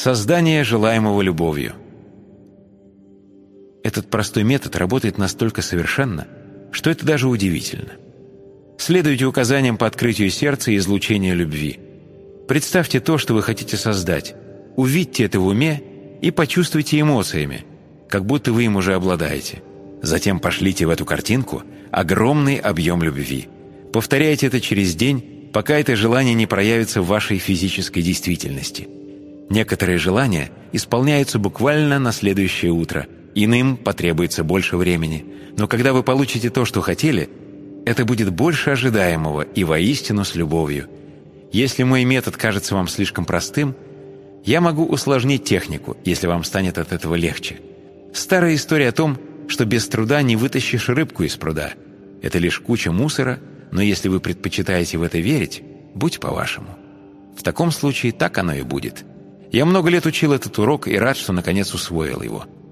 Создание желаемого любовью. Этот простой метод работает настолько совершенно, что это даже удивительно. Следуйте указаниям по открытию сердца и излучению любви. Представьте то, что вы хотите создать, увидьте это в уме и почувствуйте эмоциями, как будто вы им уже обладаете. Затем пошлите в эту картинку огромный объем любви. Повторяйте это через день, пока это желание не проявится в вашей физической действительности. Некоторые желания исполняются буквально на следующее утро, иным потребуется больше времени. Но когда вы получите то, что хотели, это будет больше ожидаемого и воистину с любовью. Если мой метод кажется вам слишком простым, я могу усложнить технику, если вам станет от этого легче. Старая история о том, что без труда не вытащишь рыбку из пруда. Это лишь куча мусора, но если вы предпочитаете в это верить, будь по-вашему. В таком случае так оно и будет. Я много лет учил этот урок и рад, что наконец усвоил его.